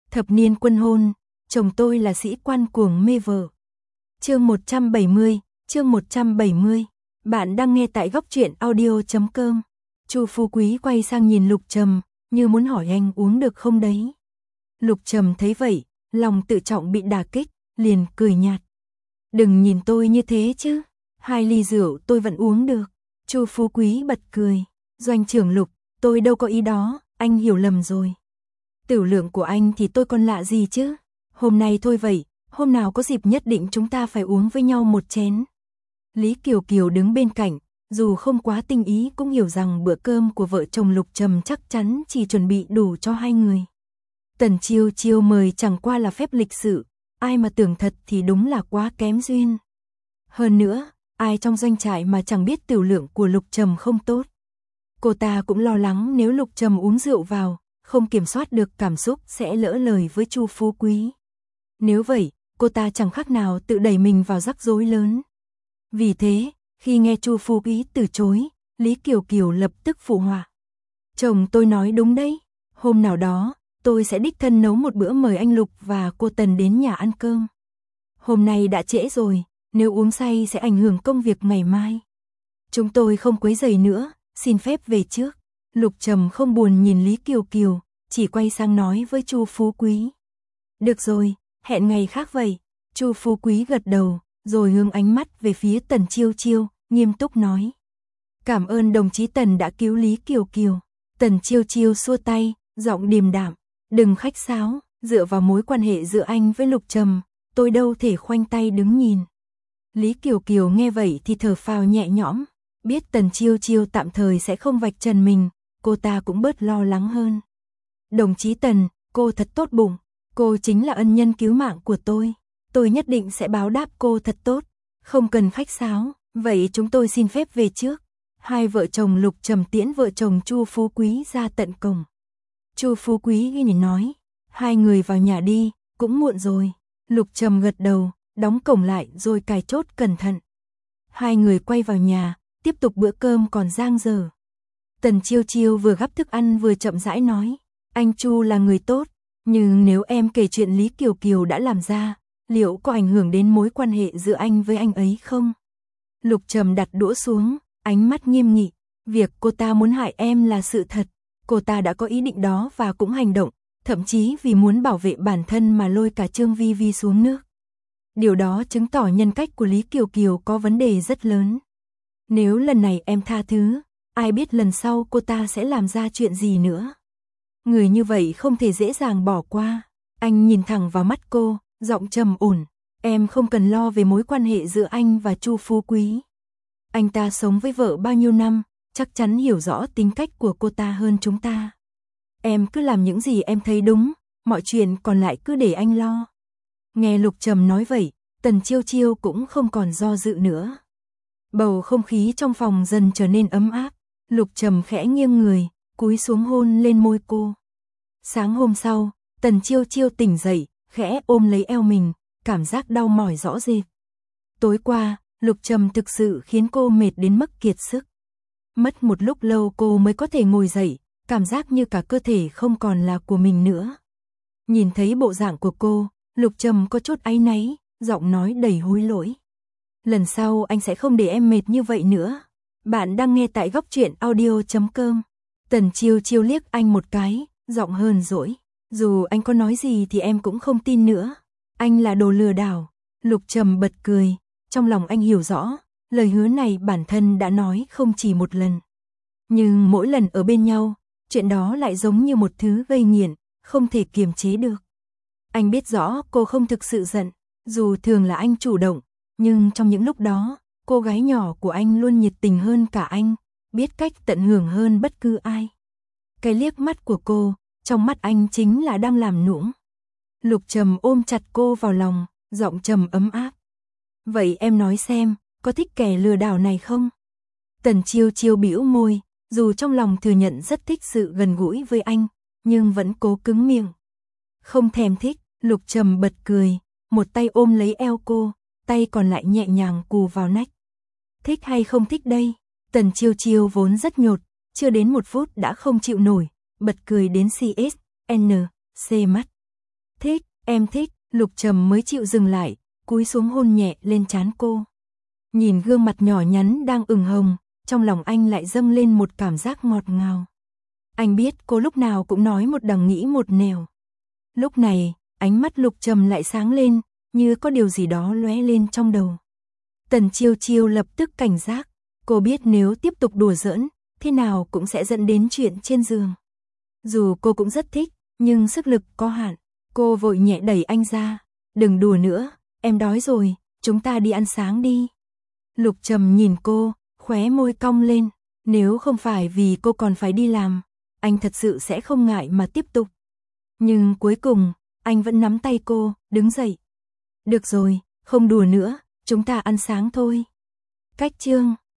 Thập niên quân hôn, chồng tôi là sĩ quan cuồng mê vợ. Chương 170. Bạn đang nghe tại góc truyện audio.com. Chu Phú Quý quay sang nhìn Lục Trầm, như muốn hỏi anh uống được không đấy. Lục Trầm thấy vậy, lòng tự trọng bị đả kích, liền cười nhạt. Đừng nhìn tôi như thế chứ, 2 ly rượu tôi vẫn uống được. Chu Phú Quý bật cười. Doanh trưởng Lục, tôi đâu có ý đó, anh hiểu lầm rồi. Tiểu lượng của anh thì tôi còn lạ gì chứ. Hôm nay thôi vậy, hôm nào có dịp nhất định chúng ta phải uống với nhau một chén. Lý Kiều Kiều đứng bên cạnh, dù không quá tinh ý cũng hiểu rằng bữa cơm của vợ chồng Lục Trầm chắc chắn chỉ chuẩn bị đủ cho 2 người. Tần Chiêu Chiêu mời chẳng qua là phép lịch sự, ai mà tưởng thật thì đúng là quá kém duyên. Hơn nữa, ai trong doanh trại mà chẳng biết tiểu lượng của Lục Trầm không tốt. Cô ta cũng lo lắng nếu Lục Trầm uống rượu vào, không kiểm soát được cảm xúc sẽ lỡ lời với Chu Phú Quý. Nếu vậy, cô ta chẳng khác nào tự đẩy mình vào rắc rối lớn. Vì thế, khi nghe Chu Phú Quý từ chối, Lý Kiều Kiều lập tức phụ họa. Chồng tôi nói đúng đấy, hôm nào đó, tôi sẽ đích thân nấu một bữa mời anh Lục và cô Tần đến nhà ăn cơm. Hôm nay đã trễ rồi, nếu uống say sẽ ảnh hưởng công việc ngày mai. Chúng tôi không quấy rầy nữa, xin phép về trước. Lục Trầm không buồn nhìn Lý Kiều Kiều, chỉ quay sang nói với Chu Phú Quý. Được rồi, hẹn ngày khác vậy. Chu Phú Quý gật đầu, rồi hướng ánh mắt về phía Tần Chiêu Chiêu, nghiêm túc nói. Cảm ơn đồng chí Tần đã cứu Lý Kiều Kiều. Tần Chiêu Chiêu xua tay, giọng điềm đạm. Đừng khách sáo, dựa vào mối quan hệ giữa anh với Lục Trầm, tôi đâu thể khoanh tay đứng nhìn. Lý Kiều Kiều nghe vậy thì thở phào nhẹ nhõm, biết Tần Chiêu Chiêu tạm thời sẽ không vạch trần mình, cô ta cũng bớt lo lắng hơn. Đồng chí Tần, cô thật tốt bụng, cô chính là ân nhân cứu mạng của tôi nhất định sẽ báo đáp cô thật tốt, không cần khách sáo, vậy chúng tôi xin phép về trước. Hai vợ chồng Lục Trầm tiễn vợ chồng Chu Phú Quý ra tận cổng. Chu Phú Quý nhìn nói, 2 người vào nhà đi, cũng muộn rồi. Lục Trầm gật đầu, đóng cổng lại rồi cài chốt cẩn thận. 2 người quay vào nhà, tiếp tục bữa cơm còn dang dở. Tần Chiêu Chiêu vừa gắp thức ăn vừa chậm rãi nói, anh Chu là người tốt, nhưng nếu em kể chuyện Lý Kiều Kiều đã làm ra, liệu có ảnh hưởng đến mối quan hệ giữa anh với anh ấy không? Lục Trầm đặt đũa xuống, ánh mắt nghiêm nghị, việc cô ta muốn hại em là sự thật, cô ta đã có ý định đó và cũng hành động, thậm chí vì muốn bảo vệ bản thân mà lôi cả Trương Vi Vi xuống nước. Điều đó chứng tỏ nhân cách của Lý Kiều Kiều có vấn đề rất lớn. Nếu lần này em tha thứ, ai biết lần sau cô ta sẽ làm ra chuyện gì nữa. Người như vậy không thể dễ dàng bỏ qua. Anh nhìn thẳng vào mắt cô, giọng trầm ổn, em không cần lo về mối quan hệ giữa anh và Chu Phú Quý. Anh ta sống với vợ bao nhiêu năm, chắc chắn hiểu rõ tính cách của cô ta hơn chúng ta. Em cứ làm những gì em thấy đúng, mọi chuyện còn lại cứ để anh lo. Nghe Lục Trầm nói vậy, Tần Chiêu Chiêu cũng không còn do dự nữa. Bầu không khí trong phòng dần trở nên ấm áp, Lục Trầm khẽ nghiêng người, cúi xuống hôn lên môi cô. Sáng hôm sau, Tần Chiêu Chiêu tỉnh dậy, khẽ ôm lấy eo mình, cảm giác đau mỏi rõ rệt. Tối qua, Lục Trầm thực sự khiến cô mệt đến mức kiệt sức. Mất một lúc lâu cô mới có thể ngồi dậy, cảm giác như cả cơ thể không còn là của mình nữa. Nhìn thấy bộ dạng của cô, Lục Trầm có chút áy náy, giọng nói đầy hối lỗi. Lần sau anh sẽ không để em mệt như vậy nữa. Bạn đang nghe tại góc truyện audio.com. Tần Chiêu Chiêu liếc anh một cái, giọng hờn dỗi. Dù anh có nói gì thì em cũng không tin nữa. Anh là đồ lừa đảo. Lục Trầm bật cười. Trong lòng anh hiểu rõ, lời hứa này bản thân đã nói không chỉ một lần. Nhưng mỗi lần ở bên nhau, chuyện đó lại giống như một thứ gây nghiện, không thể kiềm chế được. Anh biết rõ cô không thực sự giận, dù thường là anh chủ động, nhưng trong những lúc đó, cô gái nhỏ của anh luôn nhiệt tình hơn cả anh, biết cách tận hưởng hơn bất cứ ai. Cái liếc mắt của cô, trong mắt anh chính là đang làm nũng. Lục Trầm ôm chặt cô vào lòng, giọng trầm ấm áp. Vậy em nói xem, có thích kẻ lừa đảo này không? Tần Chiêu Chiêu bĩu môi, dù trong lòng thừa nhận rất thích sự gần gũi với anh, nhưng vẫn cố cứng miệng. Không thèm thích, Lục Trầm bật cười, một tay ôm lấy eo cô, tay còn lại nhẹ nhàng cù vào nách. Thích hay không thích đây? Tần Chiêu Chiêu vốn rất nhột, chưa đến 1 phút đã không chịu nổi, bật cười đến CSNC mắt. Thích, em thích, Lục Trầm mới chịu dừng lại, cúi xuống hôn nhẹ lên trán cô. Nhìn gương mặt nhỏ nhắn đang ửng hồng, trong lòng anh lại dâng lên một cảm giác ngọt ngào. Anh biết cô lúc nào cũng nói một đằng nghĩ một nẻo. Lúc này, ánh mắt Lục Trầm lại sáng lên, như có điều gì đó lóe lên trong đầu. Tần Chiêu Chiêu lập tức cảnh giác, cô biết nếu tiếp tục đùa giỡn, thế nào cũng sẽ dẫn đến chuyện trên giường. Dù cô cũng rất thích, nhưng sức lực có hạn, cô vội nhẹ đẩy anh ra. Đừng đùa nữa, em đói rồi, chúng ta đi ăn sáng đi. Lục Trầm nhìn cô, khóe môi cong lên, nếu không phải vì cô còn phải đi làm, anh thật sự sẽ không ngại mà tiếp tục. Nhưng cuối cùng, anh vẫn nắm tay cô, đứng dậy. Được rồi, không đùa nữa, chúng ta ăn sáng thôi. Cách chương